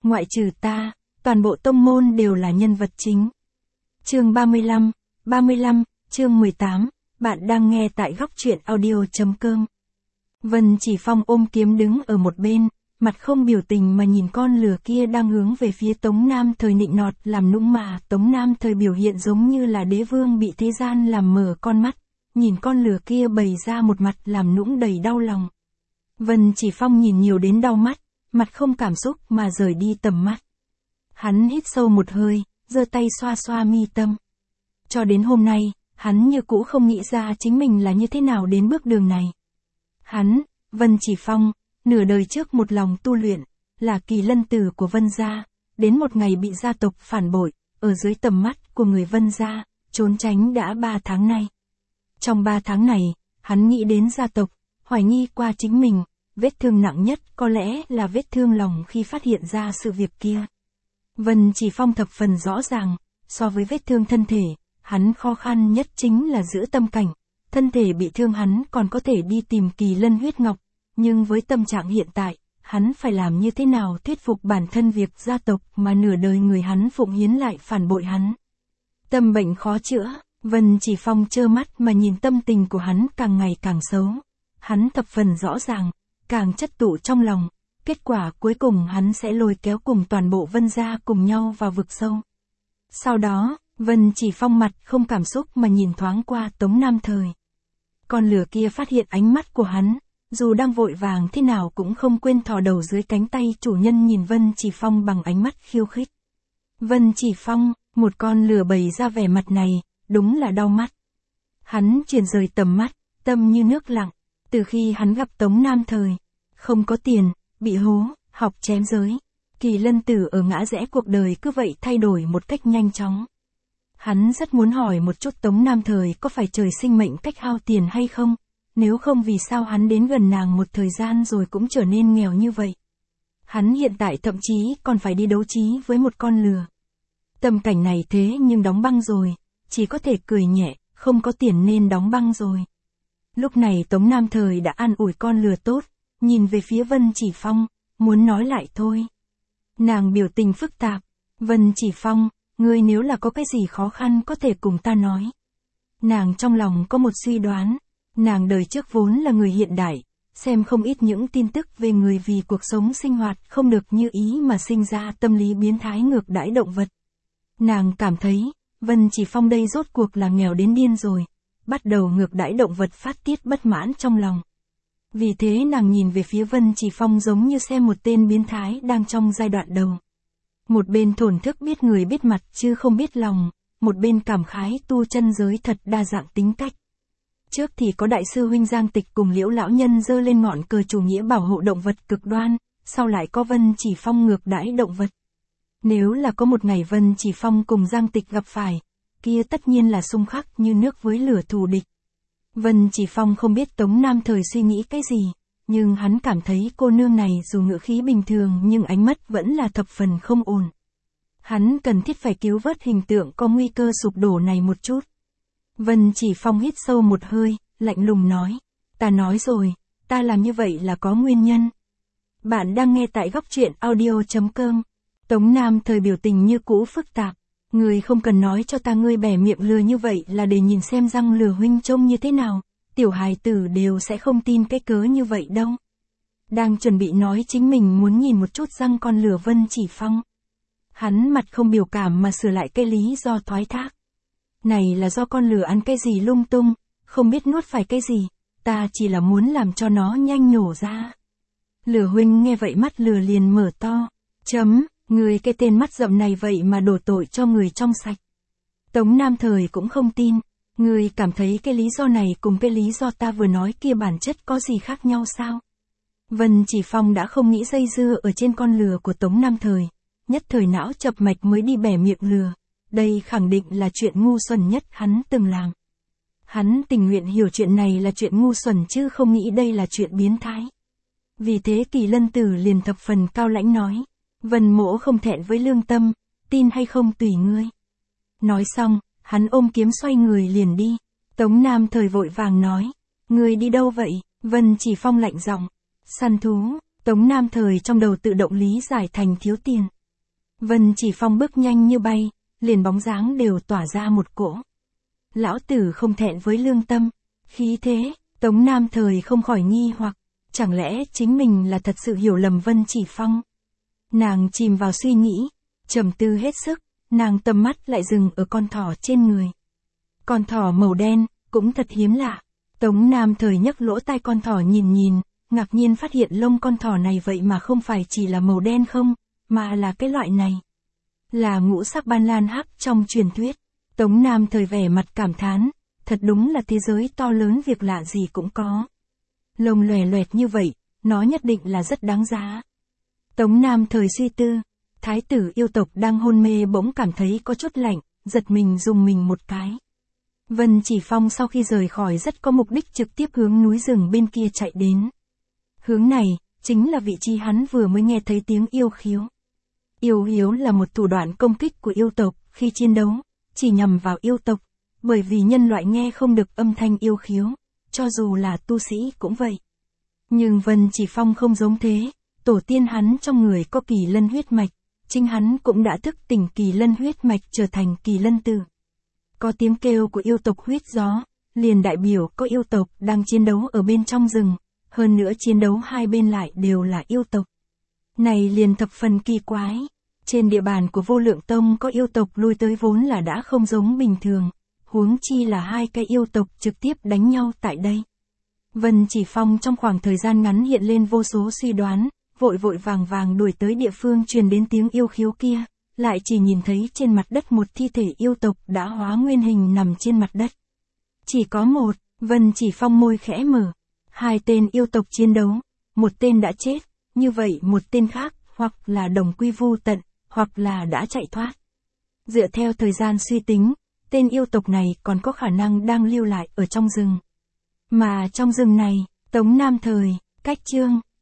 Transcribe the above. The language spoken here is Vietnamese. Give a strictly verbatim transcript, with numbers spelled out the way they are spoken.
ngoại trừ ta, toàn bộ tông môn đều là nhân vật chính. Chương ba mươi lăm, ba mươi lăm, chương mười tám, bạn đang nghe tại góc truyện audio.com. Vân Chỉ Phong ôm kiếm đứng ở một bên, mặt không biểu tình mà nhìn con lừa kia đang hướng về phía Tống Nam Thời nịnh nọt làm nũng mà Tống Nam Thời biểu hiện giống như là đế vương bị thế gian làm mờ con mắt, nhìn con lừa kia bày ra một mặt làm nũng đầy đau lòng. Vân Chỉ Phong nhìn nhiều đến đau mắt, mặt không cảm xúc mà rời đi tầm mắt. Hắn hít sâu một hơi, giơ tay xoa xoa mi tâm. Cho đến hôm nay, hắn như cũ không nghĩ ra chính mình là như thế nào đến bước đường này. Hắn, Vân Chỉ Phong, nửa đời trước một lòng tu luyện, là kỳ lân tử của Vân gia, đến một ngày bị gia tộc phản bội, ở dưới tầm mắt của người Vân gia, trốn tránh đã ba tháng nay. Trong ba tháng này, hắn nghĩ đến gia tộc, hoài nghi qua chính mình, vết thương nặng nhất có lẽ là vết thương lòng khi phát hiện ra sự việc kia. Vân Chỉ Phong thập phần rõ ràng, so với vết thương thân thể, hắn khó khăn nhất chính là giữ tâm cảnh. Thân thể bị thương hắn còn có thể đi tìm kỳ lân huyết ngọc, nhưng với tâm trạng hiện tại, hắn phải làm như thế nào thuyết phục bản thân việc gia tộc mà nửa đời người hắn phụng hiến lại phản bội hắn. Tâm bệnh khó chữa, Vân Chỉ Phong trơ mắt mà nhìn tâm tình của hắn càng ngày càng xấu. Hắn thập phần rõ ràng, càng chất tụ trong lòng, kết quả cuối cùng hắn sẽ lôi kéo cùng toàn bộ Vân gia cùng nhau vào vực sâu. Sau đó, Vân Chỉ Phong mặt không cảm xúc mà nhìn thoáng qua Tống Nam Thời. Con lừa kia phát hiện ánh mắt của hắn, dù đang vội vàng thế nào cũng không quên thò đầu dưới cánh tay chủ nhân nhìn Vân Chỉ Phong bằng ánh mắt khiêu khích. Vân Chỉ Phong, một con lừa bày ra vẻ mặt này, đúng là đau mắt. Hắn chuyển rời tầm mắt, tâm như nước lặng, từ khi hắn gặp Tống Nam Thời, không có tiền, bị hố, học chém giới. Kỳ lân tử ở ngã rẽ cuộc đời cứ vậy thay đổi một cách nhanh chóng. Hắn rất muốn hỏi một chút Tống Nam Thời có phải trời sinh mệnh cách hao tiền hay không, nếu không vì sao hắn đến gần nàng một thời gian rồi cũng trở nên nghèo như vậy. Hắn hiện tại thậm chí còn phải đi đấu trí với một con lừa. Tâm cảnh này thế nhưng đóng băng rồi, chỉ có thể cười nhẹ, không có tiền nên đóng băng rồi. Lúc này Tống Nam Thời đã an ủi con lừa tốt, nhìn về phía Vân Chỉ Phong, muốn nói lại thôi. Nàng biểu tình phức tạp, Vân Chỉ Phong, ngươi nếu là có cái gì khó khăn có thể cùng ta nói. Nàng trong lòng có một suy đoán, nàng đời trước vốn là người hiện đại, xem không ít những tin tức về người vì cuộc sống sinh hoạt không được như ý mà sinh ra tâm lý biến thái ngược đãi động vật. Nàng cảm thấy, Vân Chỉ Phong đây rốt cuộc là nghèo đến điên rồi, bắt đầu ngược đãi động vật phát tiết bất mãn trong lòng. Vì thế nàng nhìn về phía Vân Chỉ Phong giống như xem một tên biến thái đang trong giai đoạn đầu. Một bên thổn thức biết người biết mặt chứ không biết lòng, một bên cảm khái tu chân giới thật đa dạng tính cách. Trước thì có đại sư huynh Giang Tịch cùng Liễu lão nhân giơ lên ngọn cờ chủ nghĩa bảo hộ động vật cực đoan, sau lại có Vân Chỉ Phong ngược đãi động vật. Nếu là có một ngày Vân Chỉ Phong cùng Giang Tịch gặp phải, kia tất nhiên là xung khắc như nước với lửa thù địch. Vân Chỉ Phong không biết Tống Nam Thời suy nghĩ cái gì, nhưng hắn cảm thấy cô nương này dù ngữ khí bình thường nhưng ánh mắt vẫn là thập phần không ổn. Hắn cần thiết phải cứu vớt hình tượng có nguy cơ sụp đổ này một chút. Vân Chỉ Phong hít sâu một hơi, lạnh lùng nói, ta nói rồi, ta làm như vậy là có nguyên nhân. Bạn đang nghe tại góc truyện audio.com. Tống Nam Thời biểu tình như cũ phức tạp. Ngươi không cần nói cho ta ngươi bẻ miệng lừa như vậy là để nhìn xem răng lừa huynh trông như thế nào, tiểu hài tử đều sẽ không tin cái cớ như vậy đâu. Đang chuẩn bị nói chính mình muốn nhìn một chút răng con lừa Vân Chỉ Phong. Hắn mặt không biểu cảm mà sửa lại cái lý do thoái thác. Này là do con lừa ăn cái gì lung tung, không biết nuốt phải cái gì, ta chỉ là muốn làm cho nó nhanh nhổ ra. Lừa huynh nghe vậy mắt lừa liền mở to, chấm. Người cái tên mắt rậm này vậy mà đổ tội cho người trong sạch. Tống Nam Thời cũng không tin, người cảm thấy cái lý do này cùng cái lý do ta vừa nói kia bản chất có gì khác nhau sao? Vân Chỉ Phong đã không nghĩ dây dưa ở trên con lừa của Tống Nam Thời, nhất thời não chập mạch mới đi bẻ miệng lừa, đây khẳng định là chuyện ngu xuẩn nhất hắn từng làm. Hắn tình nguyện hiểu chuyện này là chuyện ngu xuẩn chứ không nghĩ đây là chuyện biến thái. Vì thế Kỳ Lân Tử liền thập phần cao lãnh nói. Vân mỗ không thẹn với lương tâm, tin hay không tùy ngươi. Nói xong, hắn ôm kiếm xoay người liền đi. Tống Nam Thời vội vàng nói, ngươi đi đâu vậy? Vân Chỉ Phong lạnh giọng, săn thú. Tống Nam Thời trong đầu tự động lý giải thành thiếu tiền. Vân Chỉ Phong bước nhanh như bay, liền bóng dáng đều tỏa ra một cỗ. Lão tử không thẹn với lương tâm, khí thế, Tống Nam Thời không khỏi nghi hoặc, chẳng lẽ chính mình là thật sự hiểu lầm Vân Chỉ Phong. Nàng chìm vào suy nghĩ, trầm tư hết sức, nàng tầm mắt lại dừng ở con thỏ trên người. Con thỏ màu đen, cũng thật hiếm lạ. Tống Nam Thời nhấc lỗ tai con thỏ nhìn nhìn, ngạc nhiên phát hiện lông con thỏ này vậy mà không phải chỉ là màu đen không, mà là cái loại này. Là ngũ sắc ban lan hắc trong truyền thuyết. Tống Nam Thời vẻ mặt cảm thán, thật đúng là thế giới to lớn việc lạ gì cũng có. Lông lòe loẹt như vậy, nó nhất định là rất đáng giá. Tống Nam Thời suy tư, thái tử yêu tộc đang hôn mê bỗng cảm thấy có chút lạnh, giật mình dùng mình một cái. Vân Chỉ Phong sau khi rời khỏi rất có mục đích trực tiếp hướng núi rừng bên kia chạy đến. Hướng này, chính là vị trí hắn vừa mới nghe thấy tiếng yêu khiếu. Yêu hiếu là một thủ đoạn công kích của yêu tộc, khi chiến đấu, chỉ nhằm vào yêu tộc, bởi vì nhân loại nghe không được âm thanh yêu khiếu, cho dù là tu sĩ cũng vậy. Nhưng Vân Chỉ Phong không giống thế, tổ tiên hắn trong người có kỳ lân huyết mạch, chính hắn cũng đã thức tỉnh kỳ lân huyết mạch trở thành kỳ lân tử. Có tiếng kêu của yêu tộc huyết gió, liền đại biểu có yêu tộc đang chiến đấu ở bên trong rừng, hơn nữa chiến đấu hai bên lại đều là yêu tộc. Này liền thập phần kỳ quái, trên địa bàn của Vô Lượng Tông có yêu tộc lui tới vốn là đã không giống bình thường, huống chi là hai cái yêu tộc trực tiếp đánh nhau tại đây. Vân Chỉ Phong trong khoảng thời gian ngắn hiện lên vô số suy đoán, vội vội vàng vàng đuổi tới địa phương truyền đến tiếng yêu khiếu kia, lại chỉ nhìn thấy trên mặt đất một thi thể yêu tộc đã hóa nguyên hình nằm trên mặt đất. Chỉ có một, Vân Chỉ Phong môi khẽ mở, hai tên yêu tộc chiến đấu, một tên đã chết, như vậy một tên khác, hoặc là đồng quy vu tận, hoặc là đã chạy thoát. Dựa theo thời gian suy tính, tên yêu tộc này còn có khả năng đang lưu lại ở trong rừng. Mà trong rừng này, Tống Nam Thời, cách chương